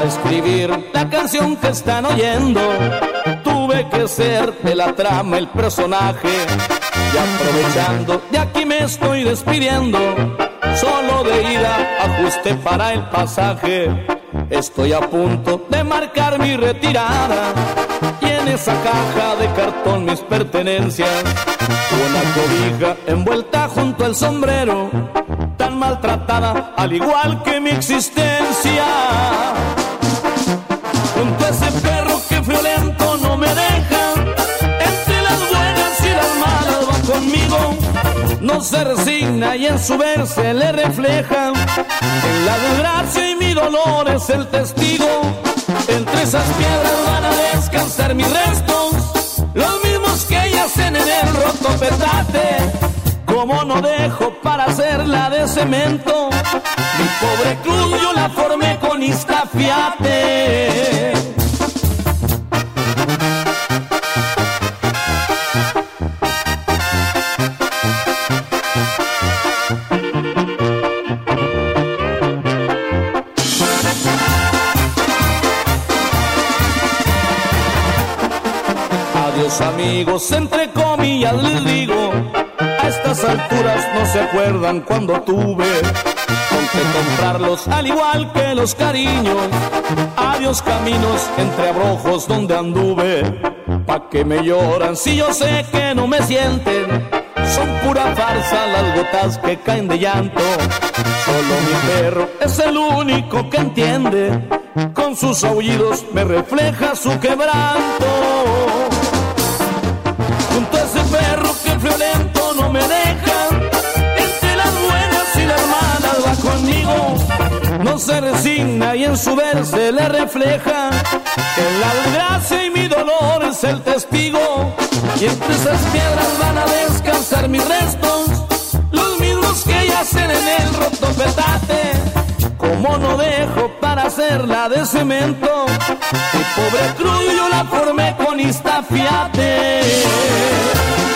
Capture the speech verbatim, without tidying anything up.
Para escribir la canción que están oyendo, tuve que ser de la trama el personaje. Y aprovechando, de aquí me estoy despidiendo. Solo de ida ajusté para el pasaje. Estoy a punto de marcar mi retirada. Y en esa caja de cartón mis pertenencias, una cobija envuelta junto al sombrero, tan maltratada al igual que mi existencia. Junto a ese perro que friolento no me deja, entre las buenas y las malas va conmigo. No se resigna y en su ver se le refleja. En la desgracia y mi dolor es el testigo. Entre esas piedras van a descansar mis restos, los mismos que yacen en el roto petate. Como no dejo para hacerla de cemento, mi pobre cruz yo la formé con Iztafiate. Adiós amigos, entre comillas les digo, a estas alturas no se acuerdan cuando tuve con que comprarlos al igual que los cariños. Adiós caminos entre abrojos donde anduve, pa' que me lloran si yo sé que no me sienten. Son pura farsa las gotas que caen de llanto. Solo mi perro es el único que entiende, con sus aullidos me refleja su quebranto. Junto a ese perro que violento no me deja, entre las buenas y las malas va conmigo. No se resigna y en su ver se le refleja. En la desgracia y mi dolor es el testigo. Y entre esas piedras van a descansar mis restos, los mismos que yacen en el roto petate. Como no dejo para hacerla de cemento, mi pobre cruz yo la formé con Iztafiate.